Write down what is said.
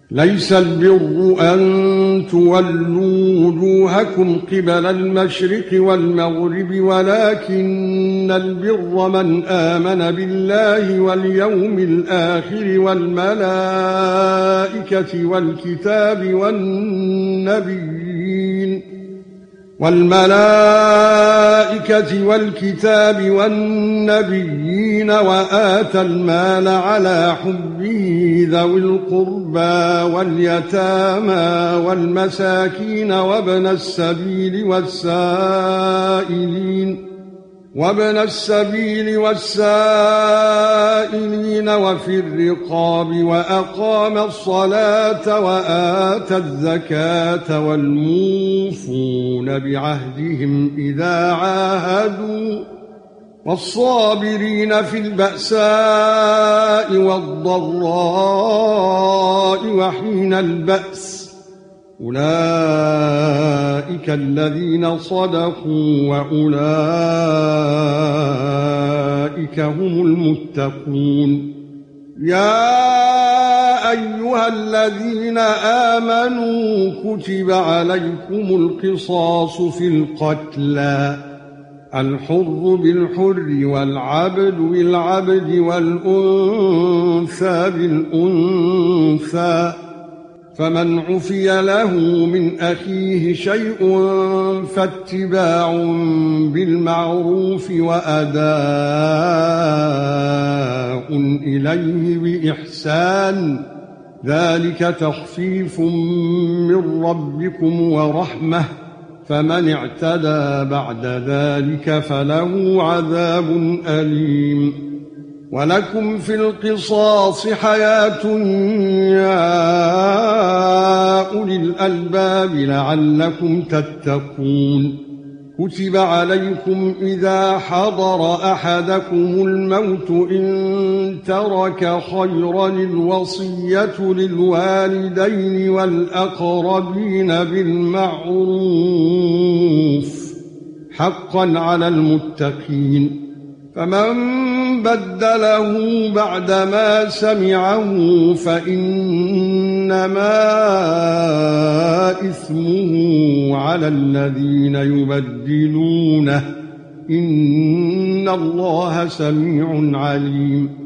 ليس البر أن تولوا وجوهكم قبل المشرق والمغرب ولكن البر من آمن بالله واليوم الآخر والملائكة والكتاب والنبيين وآتى المال على حبه ذوي القربى واليتامى والمساكين وابن السبيل والسائلين وفي الرقاب وأقام الصلاة وآتى الزكاة والموفون بعهدهم إذا عاهدوا والصابرين في البأساء والضراء وحين البأس أولئك الذين صدقوا وأولئك هم المتقون يا أيها الذين آمنوا كتب عليكم القصاص في القتلى الحر بالحر والعبد بالعبد والأنثى بالأنثى فمن عفي له من أخيه شيء فاتباع بالمعروف وأداء إليه بإحسان ذلك تخفيف من ربكم ورحمة فمن اعتدى بعد ذلك فله عذاب أليم ولكم في القصاص حياة يا أولي الألباب لعلكم تتقون كتب عليكم إذا حضر أحدكم الموت إن ترك خيرا الوصية للوالدين والأقربين بالمعروف حقا على المتقين فمن بدله بعدما سمعه فإنما إثمه على الذين يبدلونه إن الله سميع عليم